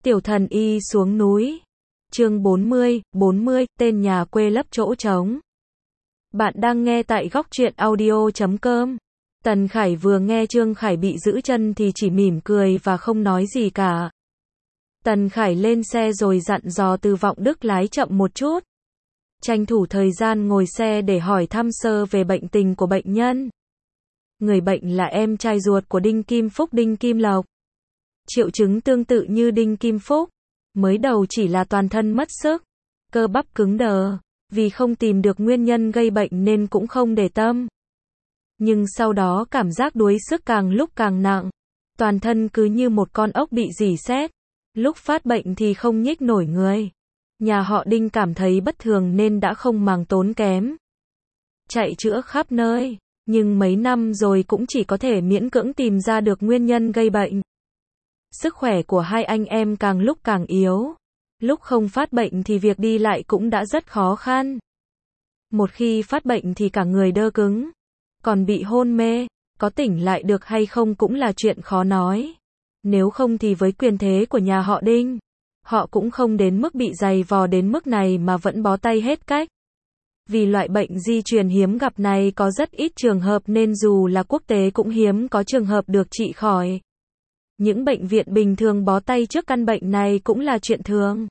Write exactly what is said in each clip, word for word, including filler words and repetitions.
Tiểu thần y xuống núi. Chương bốn mươi, bốn mươi, tên nhà quê lấp chỗ trống. Bạn đang nghe tại góc truyện audio chấm com. Tần Khải vừa nghe Trương Khải bị giữ chân thì chỉ mỉm cười và không nói gì cả. Tần Khải lên xe rồi dặn dò Từ Vọng Đức lái chậm một chút. Tranh thủ thời gian ngồi xe để hỏi thăm sơ về bệnh tình của bệnh nhân. Người bệnh là em trai ruột của Đinh Kim Phúc, Đinh Kim Lộc. Triệu chứng tương tự như Đinh Kim Phúc. Mới đầu chỉ là toàn thân mất sức, cơ bắp cứng đờ, vì không tìm được nguyên nhân gây bệnh nên cũng không để tâm. Nhưng sau đó cảm giác đuối sức càng lúc càng nặng, toàn thân cứ như một con ốc bị rỉ sét, lúc phát bệnh thì không nhích nổi người. Nhà họ Đinh cảm thấy bất thường nên đã không màng tốn kém, chạy chữa khắp nơi, nhưng mấy năm rồi cũng chỉ có thể miễn cưỡng tìm ra được nguyên nhân gây bệnh. Sức khỏe của hai anh em càng lúc càng yếu. Lúc không phát bệnh thì việc đi lại cũng đã rất khó khăn. Một khi phát bệnh thì cả người đơ cứng. Còn bị hôn mê, có tỉnh lại được hay không cũng là chuyện khó nói. Nếu không thì với quyền thế của nhà họ Đinh, họ cũng không đến mức bị dày vò đến mức này mà vẫn bó tay hết cách. Vì loại bệnh di truyền hiếm gặp này có rất ít trường hợp nên dù là quốc tế cũng hiếm có trường hợp được trị khỏi. Những bệnh viện bình thường bó tay trước căn bệnh này cũng là chuyện thường.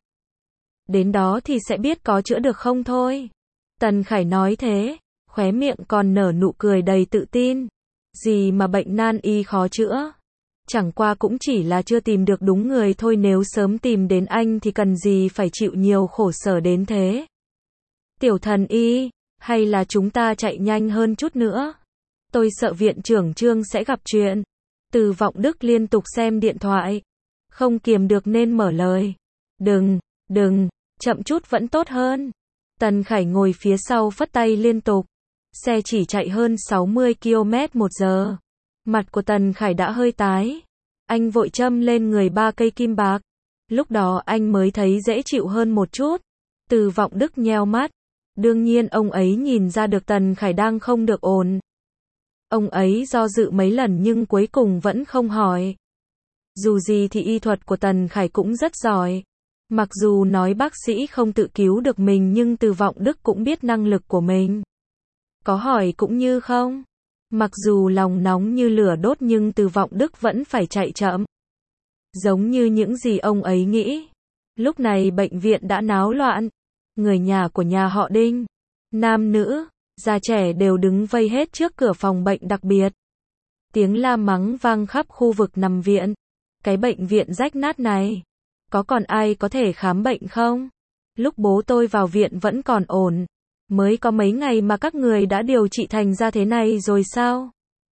Đến đó thì sẽ biết có chữa được không thôi. Tần Khải nói thế, khóe miệng còn nở nụ cười đầy tự tin. Gì mà bệnh nan y khó chữa. Chẳng qua cũng chỉ là chưa tìm được đúng người thôi, nếu sớm tìm đến anh thì cần gì phải chịu nhiều khổ sở đến thế. Tiểu thần y, hay là chúng ta chạy nhanh hơn chút nữa. Tôi sợ viện trưởng Trương sẽ gặp chuyện. Từ Vọng Đức liên tục xem điện thoại, không kiềm được nên mở lời. Đừng, đừng, chậm chút vẫn tốt hơn. Tần Khải ngồi phía sau phất tay liên tục. Xe chỉ chạy hơn sáu mươi ki lô mét một giờ. Mặt của Tần Khải đã hơi tái. Anh vội châm lên người ba cây kim bạc. Lúc đó anh mới thấy dễ chịu hơn một chút. Từ Vọng Đức nheo mắt. Đương nhiên ông ấy nhìn ra được Tần Khải đang không được ổn. Ông ấy do dự mấy lần nhưng cuối cùng vẫn không hỏi. Dù gì thì y thuật của Tần Khải cũng rất giỏi. Mặc dù nói bác sĩ không tự cứu được mình nhưng Từ Vọng Đức cũng biết năng lực của mình. Có hỏi cũng như không. Mặc dù lòng nóng như lửa đốt nhưng Từ Vọng Đức vẫn phải chạy chậm. Giống như những gì ông ấy nghĩ. Lúc này bệnh viện đã náo loạn. Người nhà của nhà họ Đinh, nam nữ, già trẻ đều đứng vây hết trước cửa phòng bệnh đặc biệt. Tiếng la mắng vang khắp khu vực nằm viện. Cái bệnh viện rách nát này, có còn ai có thể khám bệnh không? Lúc bố tôi vào viện vẫn còn ổn. Mới có mấy ngày mà các người đã điều trị thành ra thế này rồi sao?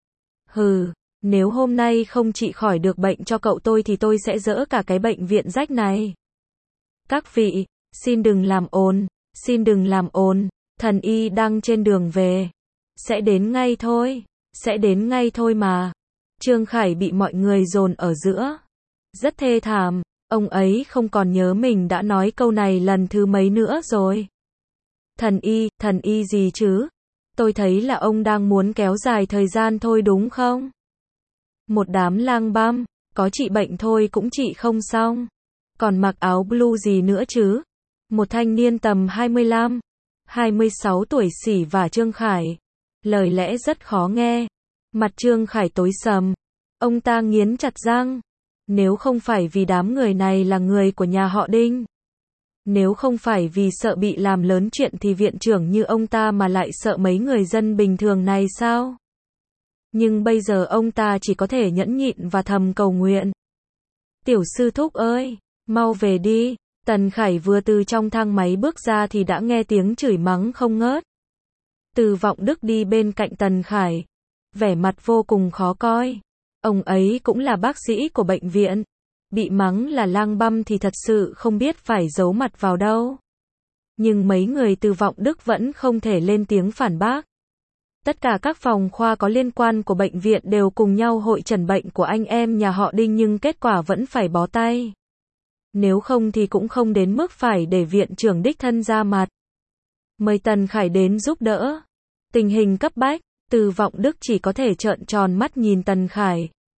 Hừ, nếu hôm nay không trị khỏi được bệnh cho cậu tôi thì tôi sẽ dỡ cả cái bệnh viện rách này. Các vị, xin đừng làm ồn, xin đừng làm ồn. Thần y đang trên đường về. Sẽ đến ngay thôi. Sẽ đến ngay thôi mà. Trương Khải bị mọi người dồn ở giữa. Rất thê thảm. Ông ấy không còn nhớ mình đã nói câu này lần thứ mấy nữa rồi. Thần y, thần y gì chứ? Tôi thấy là ông đang muốn kéo dài thời gian thôi đúng không? Một đám lang băm, có trị bệnh thôi cũng trị không xong. Còn mặc áo blue gì nữa chứ? Một thanh niên tầm hai mươi lăm, hai mươi sáu tuổi xỉ vả Trương Khải. Lời lẽ rất khó nghe. Mặt Trương Khải tối sầm. Ông ta nghiến chặt răng. Nếu không phải vì đám người này là người của nhà họ Đinh. Nếu không phải vì sợ bị làm lớn chuyện thì viện trưởng như ông ta mà lại sợ mấy người dân bình thường này sao? Nhưng bây giờ ông ta chỉ có thể nhẫn nhịn và thầm cầu nguyện. Tiểu sư thúc ơi, mau về đi. Tần Khải vừa từ trong thang máy bước ra thì đã nghe tiếng chửi mắng không ngớt. Từ Vọng Đức đi bên cạnh Tần Khải, vẻ mặt vô cùng khó coi. Ông ấy cũng là bác sĩ của bệnh viện. Bị mắng là lang băm thì thật sự không biết phải giấu mặt vào đâu. Nhưng mấy người Từ Vọng Đức vẫn không thể lên tiếng phản bác. Tất cả các phòng khoa có liên quan của bệnh viện đều cùng nhau hội chẩn bệnh của anh em nhà họ Đinh nhưng kết quả vẫn phải bó tay. Nếu không thì cũng không đến mức phải để viện trưởng đích thân ra mặt. Mời Tần Khải đến giúp đỡ. Tình hình cấp bách, Từ Vọng Đức chỉ có thể trợn tròn mắt nhìn Tần Khải.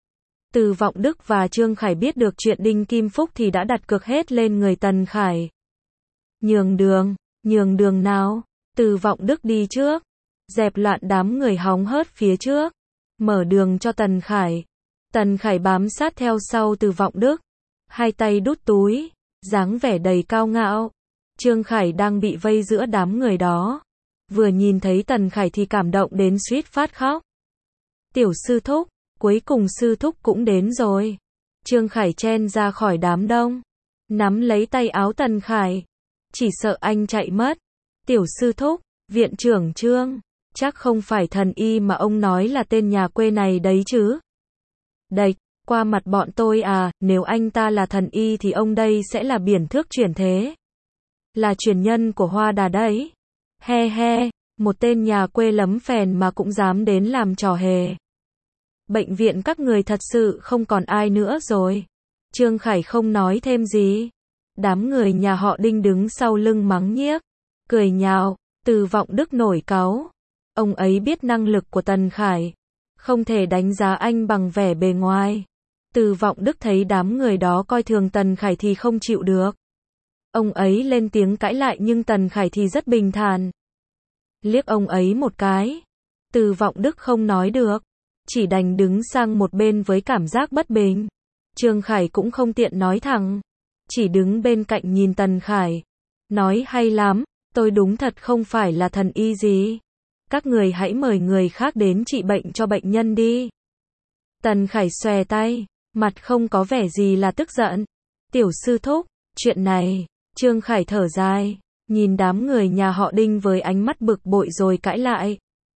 Từ Vọng Đức và Trương Khải biết được chuyện Đinh Kim Phúc thì đã đặt cược hết lên người Tần Khải. Nhường đường, nhường đường nào? Từ Vọng Đức đi trước, dẹp loạn đám người hóng hớt phía trước, mở đường cho Tần Khải. Tần Khải bám sát theo sau Từ Vọng Đức, hai tay đút túi, dáng vẻ đầy cao ngạo. Trương Khải đang bị vây giữa đám người đó, vừa nhìn thấy Tần Khải thì cảm động đến suýt phát khóc. Tiểu sư thúc, cuối cùng sư thúc cũng đến rồi. Trương Khải chen ra khỏi đám đông, nắm lấy tay áo Tần Khải, chỉ sợ anh chạy mất. Tiểu sư thúc, viện trưởng Trương, chắc không phải thần y mà ông nói là tên nhà quê này đấy chứ? Đạch, qua mặt bọn tôi à, nếu anh ta là thần y thì ông đây sẽ là biển thước chuyển thế. Là truyền nhân của Hoa Đà đấy. He he, một tên nhà quê lấm phèn mà cũng dám đến làm trò hề. Bệnh viện các người thật sự không còn ai nữa rồi. Trương Khải không nói thêm gì. Đám người nhà họ Đinh đứng sau lưng mắng nhiếc, cười nhạo. Từ Vọng Đức nổi cáu. Ông ấy biết năng lực của Tần Khải, không thể đánh giá anh bằng vẻ bề ngoài. Từ Vọng Đức thấy đám người đó coi thường Tần Khải thì không chịu được. Ông ấy lên tiếng cãi lại nhưng Tần Khải thì rất bình thản. Liếc ông ấy một cái. Từ Vọng Đức không nói được, chỉ đành đứng sang một bên với cảm giác bất bình. Trương Khải cũng không tiện nói thẳng, chỉ đứng bên cạnh nhìn Tần Khải. Nói hay lắm, tôi đúng thật không phải là thần y gì. Các người hãy mời người khác đến trị bệnh cho bệnh nhân đi. Tần Khải xòe tay, mặt không có vẻ gì là tức giận. Tiểu sư thúc, chuyện này. Trương Khải thở dài, nhìn đám người nhà họ Đinh với ánh mắt bực bội rồi cãi lại.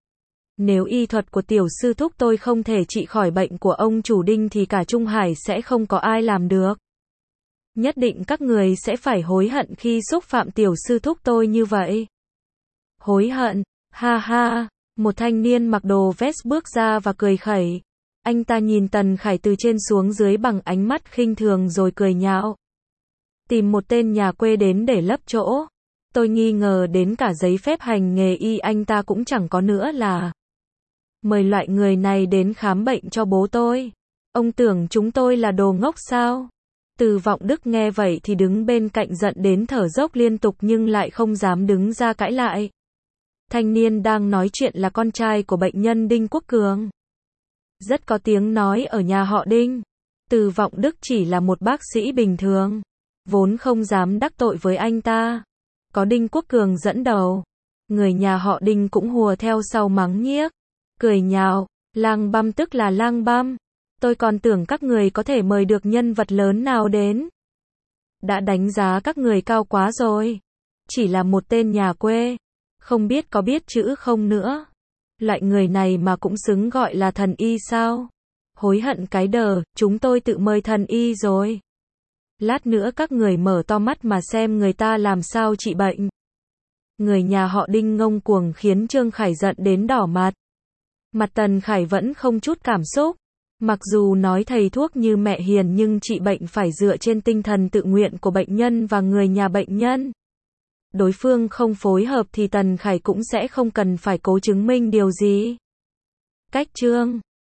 Nếu y thuật của tiểu sư thúc tôi không thể trị khỏi bệnh của ông chủ Đinh thì cả Trung Hải sẽ không có ai làm được. Nhất định các người sẽ phải hối hận khi xúc phạm tiểu sư thúc tôi như vậy. Hối hận, ha ha, một thanh niên mặc đồ vest bước ra và cười khẩy. Anh ta nhìn Tần Khải từ trên xuống dưới bằng ánh mắt khinh thường rồi cười nhạo. Tìm một tên nhà quê đến để lấp chỗ. Tôi nghi ngờ đến cả giấy phép hành nghề y anh ta cũng chẳng có nữa là. Mời loại người này đến khám bệnh cho bố tôi. Ông tưởng chúng tôi là đồ ngốc sao? Từ Vọng Đức nghe vậy thì đứng bên cạnh giận đến thở dốc liên tục nhưng lại không dám đứng ra cãi lại. Thanh niên đang nói chuyện là con trai của bệnh nhân Đinh Quốc Cường. Rất có tiếng nói ở nhà họ Đinh. Từ Vọng Đức chỉ là một bác sĩ bình thường, vốn không dám đắc tội với anh ta. Có Đinh Quốc Cường dẫn đầu, người nhà họ Đinh cũng hùa theo sau mắng nhiếc, cười nhạo. Lang Băm tức là Lang Băm. Tôi còn tưởng các người có thể mời được nhân vật lớn nào đến. Đã đánh giá các người cao quá rồi. Chỉ là một tên nhà quê, không biết có biết chữ không nữa. Loại người này mà cũng xứng gọi là thần y sao? Hối hận cái đờ, chúng tôi tự mời thần y rồi. Lát nữa các người mở to mắt mà xem người ta làm sao trị bệnh. Người nhà họ Đinh ngông cuồng khiến Trương Khải giận đến đỏ mặt. Mặt Tần Khải vẫn không chút cảm xúc. Mặc dù nói thầy thuốc như mẹ hiền nhưng trị bệnh phải dựa trên tinh thần tự nguyện của bệnh nhân và người nhà bệnh nhân. Đối phương không phối hợp thì Tần Khải cũng sẽ không cần phải cố chứng minh điều gì. Cách chương